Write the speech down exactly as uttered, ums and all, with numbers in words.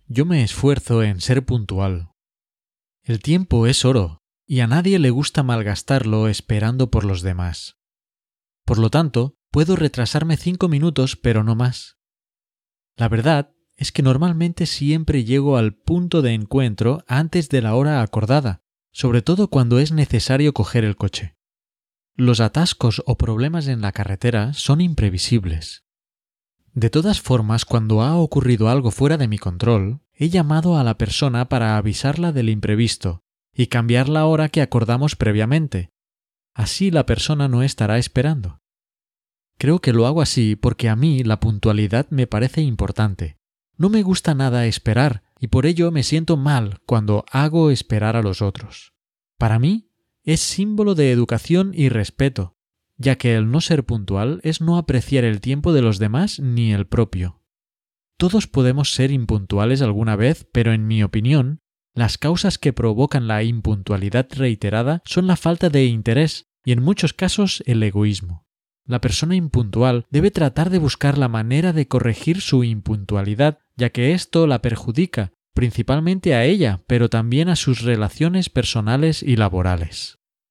yo me esfuerzo en ser puntual. El tiempo es oro, y a nadie le gusta malgastarlo esperando por los demás. Por lo tanto, puedo retrasarme cinco minutos, pero no más. La verdad es que normalmente siempre llego al punto de encuentro antes de la hora acordada, sobre todo cuando es necesario coger el coche. Los atascos o problemas en la carretera son imprevisibles. De todas formas, cuando ha ocurrido algo fuera de mi control, he llamado a la persona para avisarla del imprevisto y cambiar la hora que acordamos previamente. Así la persona no estará esperando. Creo que lo hago así porque a mí la puntualidad me parece importante. No me gusta nada esperar y por ello me siento mal cuando hago esperar a los otros. Para mí es símbolo de educación y respeto, ya que el no ser puntual es no apreciar el tiempo de los demás ni el propio. Todos podemos ser impuntuales alguna vez, pero en mi opinión, las causas que provocan la impuntualidad reiterada son la falta de interés y en muchos casos el egoísmo. La persona impuntual debe tratar de buscar la manera de corregir su impuntualidad, ya que esto la perjudica, principalmente a ella, pero también a sus relaciones personales y laborales.